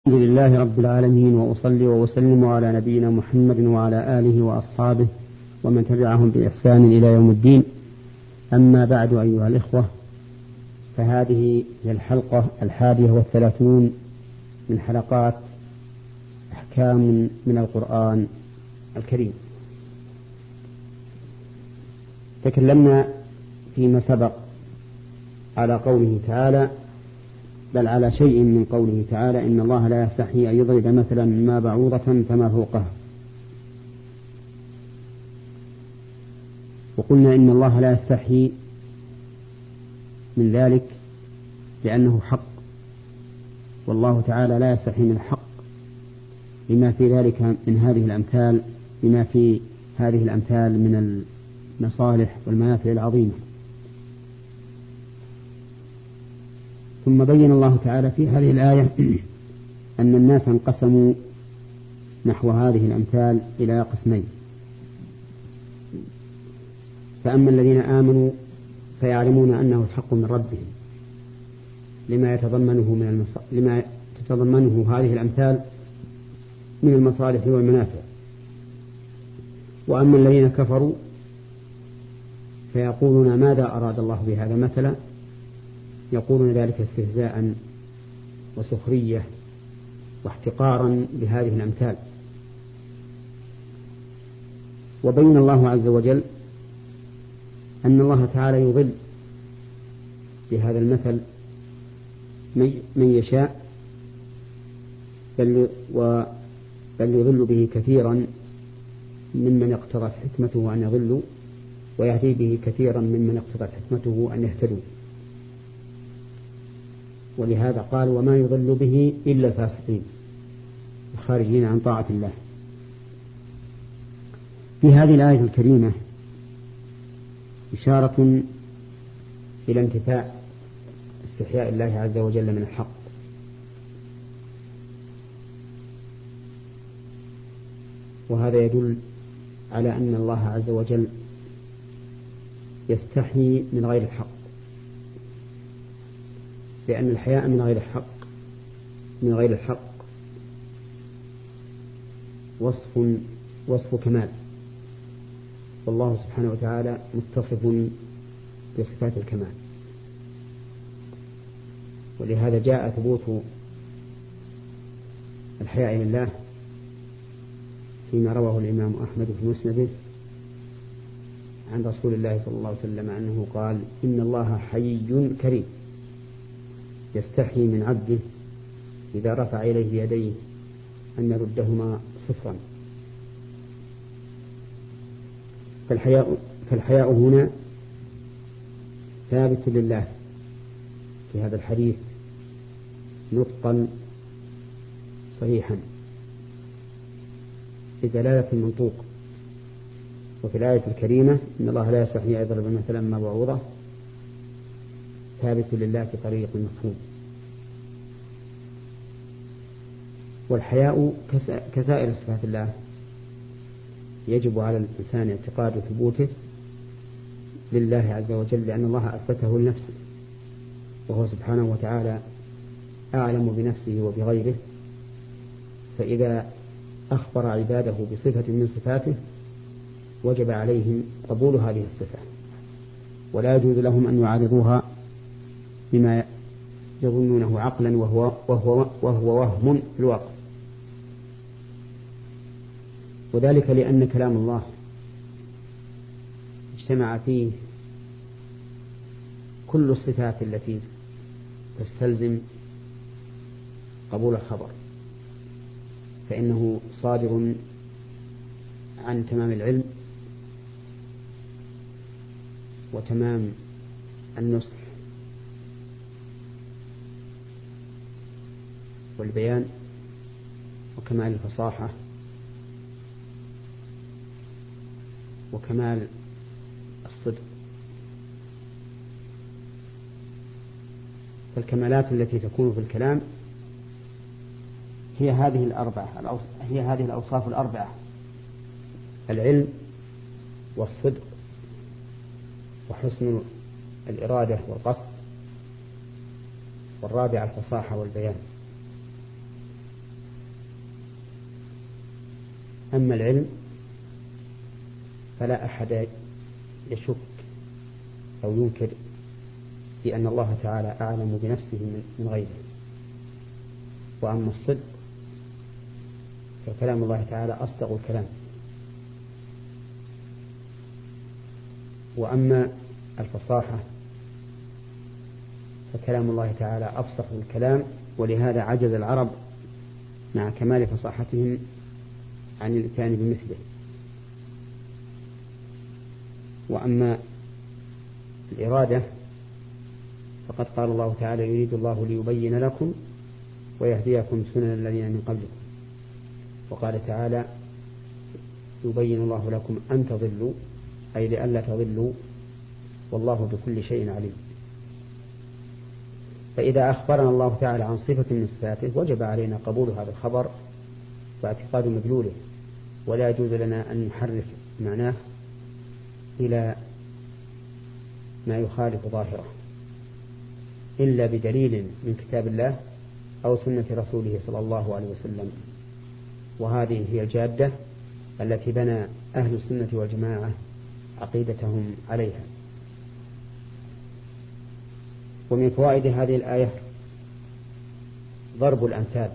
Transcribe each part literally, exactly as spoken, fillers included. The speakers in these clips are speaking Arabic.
الحمد لله رب العالمين، وأصلي وأسلم على نبينا محمد وعلى آله وأصحابه ومن تبعهم بإحسان إلى يوم الدين. أما بعد، أيها الإخوة، فهذه هي الحلقة الحادية والثلاثون من حلقات أحكام من القرآن الكريم. تكلمنا فيما سبق على قوله تعالى، بل على شيء من قوله تعالى: إن الله لا يستحيي أن يضرب مثلا ما بعوضة فما فوقها. وقلنا إن الله لا يستحيي من ذلك لأنه حق، والله تعالى لا يستحيي من الحق لما في ذلك من هذه الأمثال لما في هذه الأمثال من المصالح والمنافع العظيمة. ثم بين الله تعالى في هذه الآية أن الناس انقسموا نحو هذه الأمثال إلى قسمين: فأما الذين آمنوا فيعلمون أنه الحق من ربهم لما يتضمنه من المص... لما تتضمنه هذه الأمثال من المصالح والمنافع. وأما الذين كفروا فيقولون: ماذا أراد الله بهذا مثلا؟ يقولون ذلك استهزاء وسخرية واحتقارا لهذه الأمثال. وبين الله عز وجل أن الله تعالى يضل بهذا المثل من يشاء، بل يضل به كثيرا ممن اقتضت حكمته أن يضلوا، ويهدي به كثيرا ممن اقتضت حكمته أن يهتدوا. ولهذا قال: وما يضل به إلا الفاسقين الخارجين عن طاعة الله. في هذه الآية الكريمة إشارة إلى انتفاء استحياء الله عز وجل من الحق، وهذا يدل على أن الله عز وجل يستحيي من غير الحق، لأن الحياء من غير الحق من غير الحق وصف وصف كمال، والله سبحانه وتعالى متصف بصفات الكمال. ولهذا جاء ثبوت الحياء لله فيما رواه الإمام أحمد في مسنده عن رسول الله صلى الله عليه وسلم أنه قال: إن الله حيي كريم يستحيي من عبده إذا رفع إليه يديه أن يردهما صفرا. فالحياء, فالحياء هنا ثابت لله في هذا الحديث نطقا صريحا بدلالة المنطوق. وفي الآية الكريمة: إن الله لا يستحيي أن يضرب مثلا ما بعوضة ثابت لله في طريق المفهوم. والحياء كسائر صفات الله يجب على الإنسان اعتقاد ثبوته لله عز وجل، لأن الله أثبته لنفسه، وهو سبحانه وتعالى أعلم بنفسه وبغيره. فإذا أخبر عباده بصفة من صفاته وجب عليهم قبول هذه الصفة، ولا يجوز لهم أن يعارضوها بما يظنونه عقلا وهو, وهو, وهو وهم في الواقع. وذلك لأن كلام الله اجتمع فيه كل الصفات التي تستلزم قبول الخبر، فإنه صادر عن تمام العلم وتمام النصح والبيان وكمال الفصاحة وكمال الصدق. فالكمالات التي تكون في الكلام هي هذه الأربعة هي هذه الأوصاف الأربعة: العلم والصدق وحسن الإرادة والقصد، والرابعة الفصاحة والبيان. أما العلم فلا أحد يشك أو ينكر في أن الله تعالى أعلم بنفسه من غيره. وأما الصدق فكلام الله تعالى أصدق الكلام. وأما الفصاحة فكلام الله تعالى أفصح الكلام، ولهذا عجز العرب مع كمال فصاحتهم عن الإتيان بمثله. وأما الإرادة فقد قال الله تعالى يريد الله ليبين لكم ويهديكم سنن الذين من قبلكم. وقال تعالى يبين الله لكم أن تضلوا، أي لئلا تضلوا، والله بكل شيء عليم. فإذا أخبرنا الله تعالى عن صفة من صفاته وجب علينا قبول هذا الخبر واعتقاد مدلوله، ولا يجوز لنا أن نحرف معناه إلى ما يخالف ظاهره إلا بدليل من كتاب الله أو سنة رسوله صلى الله عليه وسلم. وهذه هي الجادة التي بنى أهل السنة والجماعة عقيدتهم عليها. ومن فوائد هذه الآية ضرب الأمثال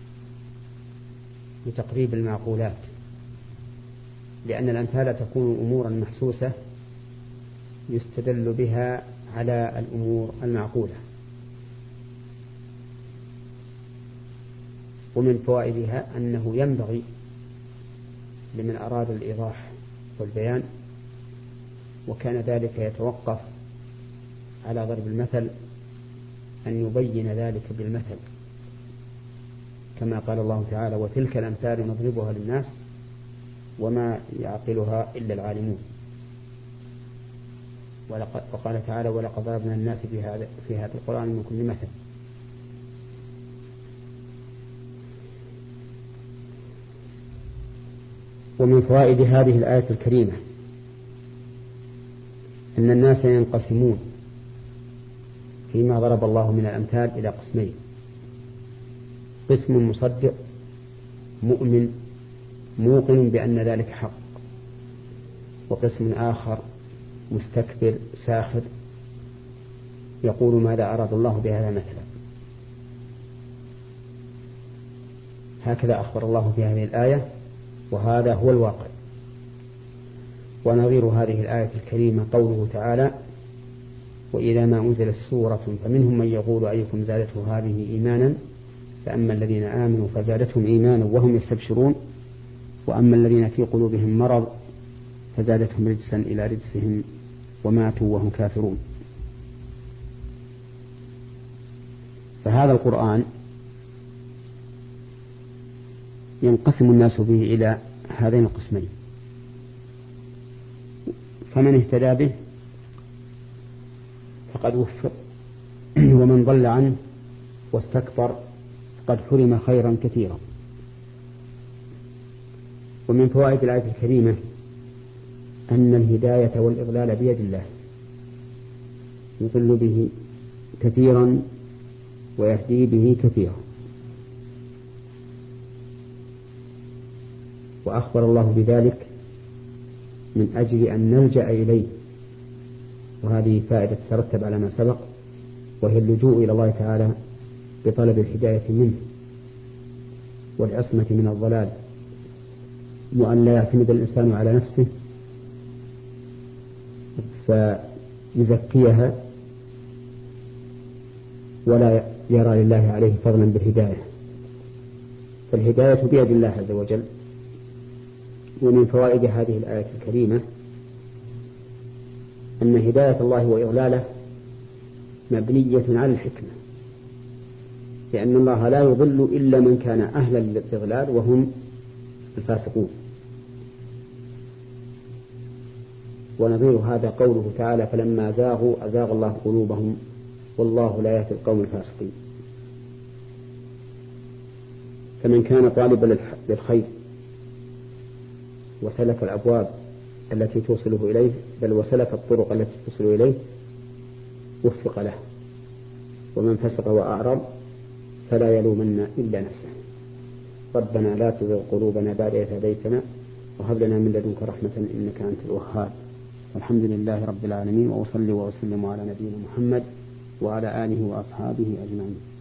لتقريب المعقولات، لأن الأمثال تكون أمورا محسوسة يستدل بها على الأمور المعقولة. ومن فوائدها أنه ينبغي لمن أراد الإيضاح والبيان وكان ذلك يتوقف على ضرب المثل أن يبين ذلك بالمثل، كما قال الله تعالى وتلك الأمثال نضربها للناس وما يعقلها إلا العالمون. وقال تعالى ولقد ضربنا الناس في هذا في هذا القرآن من كل مثل. ومن فوائد هذه الآية الكريمة أن الناس ينقسمون فيما ضرب الله من الأمثال إلى قسمين: قسم مصدق مؤمن موقن بأن ذلك حق، وقسم آخر مستكبر ساخر يقول ماذا أراد الله بهذا مثلا. هكذا أخبر الله في هذه الآية، وهذا هو الواقع. ونظير هذه الآية الكريمة قوله تعالى وإذا ما أنزلت سورة فمنهم من يقول أيكم زادته هذه إيمانا فأما الذين آمنوا فزادتهم إيمانا وهم يستبشرون وأما الذين في قلوبهم مرض فزادتهم رجسا إلى رجسهم وماتوا وهم كافرون. فهذا القرآن ينقسم الناس به إلى هذين القسمين: فمن اهتدى به فقد وفق، ومن ضل عنه واستكبر فقد حرم خيرا كثيرا. ومن فوائد الآية الكريمة أن الهداية والإضلال بيد الله، يضل به كثيرا ويهدي به كثيرا. وأخبر الله بذلك من أجل أن نلجأ إليه، وهذه فائدة تترتب على ما سبق، وهي اللجوء إلى الله تعالى بطلب الهداية منه والعصمة من الضلال، وأن لا يعتمد الإنسان على نفسه فيزكيها ولا يرى لله عليه فضلا بالهداية، فالهداية بيد الله عز وجل. ومن فوائد هذه الآية الكريمة أن هداية الله وإضلاله مبنية على الحكمة، لأن الله لا يضل إلا من كان أهلا للإضلال وهم الفاسقون. ونظير هذا قوله تعالى فلما زاغوا أزاغ الله قلوبهم والله لا يهدي القوم الفاسقين. فمن كان طالبا للخير وسلك الأبواب التي توصله إليه بل وسلك الطرق التي توصل إليه وفق له، ومن فسق وأعرض فلا يلومن إلا نفسه. ربنا لا تزغ قلوبنا بعد إذ هديتنا وهب لنا من لدنك رحمة إنك أنت الوهاب. والحمد لله رب العالمين، وأصلي وأسلم على نبينا محمد وعلى آله وأصحابه أجمعين.